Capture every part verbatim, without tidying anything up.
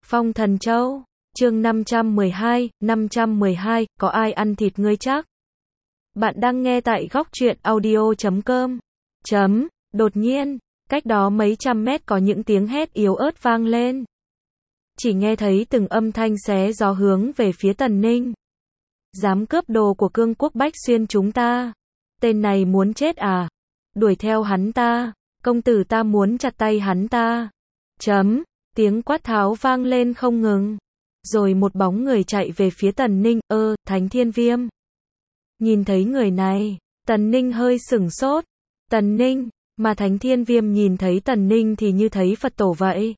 Phong Thần Châu, chương năm trăm mười hai, năm trăm mười hai, có ai ăn thịt ngươi chắc? Bạn đang nghe tại góc truyện audio chấm com. Chấm, đột nhiên, cách đó mấy trăm mét có những tiếng hét yếu ớt vang lên. Chỉ nghe thấy từng âm thanh xé gió hướng về phía Tần Ninh. Dám cướp đồ của Cương Quốc Bách Xuyên chúng ta. Tên này muốn chết à? Đuổi theo hắn ta, công tử ta muốn chặt tay hắn ta. Chấm, tiếng quát tháo vang lên không ngừng. Rồi một bóng người chạy về phía Tần Ninh, ơ, Thánh Thiên Viêm. Nhìn thấy người này, Tần Ninh hơi sửng sốt. Tần Ninh, mà Thánh Thiên Viêm nhìn thấy Tần Ninh thì như thấy Phật tổ vậy.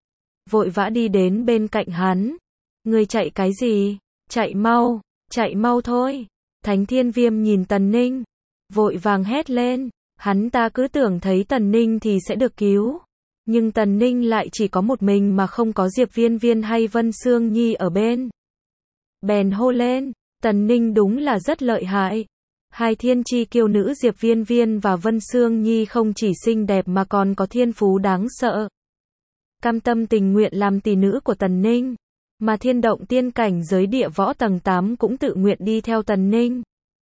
Vội vã đi đến bên cạnh hắn. Ngươi chạy cái gì? Chạy mau, chạy mau thôi. Thánh Thiên Viêm nhìn Tần Ninh, vội vàng hét lên. Hắn ta cứ tưởng thấy Tần Ninh thì sẽ được cứu. Nhưng Tần Ninh lại chỉ có một mình mà không có Diệp Viên Viên hay Vân Sương Nhi ở bên. Bèn hô lên, Tần Ninh đúng là rất lợi hại. Hai thiên chi kiêu nữ Diệp Viên Viên và Vân Sương Nhi không chỉ xinh đẹp mà còn có thiên phú đáng sợ. Cam tâm tình nguyện làm tỷ nữ của Tần Ninh. Mà thiên động tiên cảnh giới địa võ tầng tám cũng tự nguyện đi theo Tần Ninh.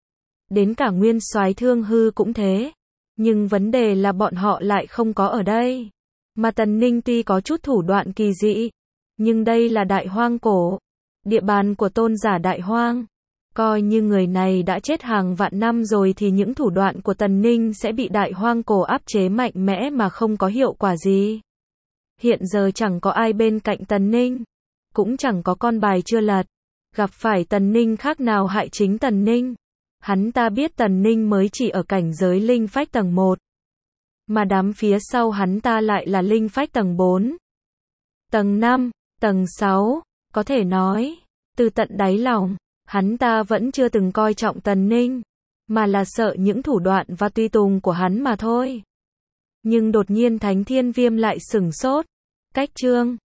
Đến cả nguyên soái Thương Hư cũng thế. Nhưng vấn đề là bọn họ lại không có ở đây. Mà Tần Ninh tuy có chút thủ đoạn kỳ dị, nhưng đây là Đại Hoang Cổ, địa bàn của tôn giả Đại Hoang. Coi như người này đã chết hàng vạn năm rồi thì những thủ đoạn của Tần Ninh sẽ bị Đại Hoang Cổ áp chế mạnh mẽ mà không có hiệu quả gì. Hiện giờ chẳng có ai bên cạnh Tần Ninh, cũng chẳng có con bài chưa lật. Gặp phải Tần Ninh khác nào hại chính Tần Ninh. Hắn ta biết Tần Ninh mới chỉ ở cảnh giới linh phách tầng một. Mà đám phía sau hắn ta lại là linh phách tầng bốn, tầng năm, tầng sáu, có thể nói, từ tận đáy lòng, hắn ta vẫn chưa từng coi trọng Tần Ninh, mà là sợ những thủ đoạn và tùy tùng của hắn mà thôi. Nhưng đột nhiên Thánh Thiên Viêm lại sửng sốt, cách chương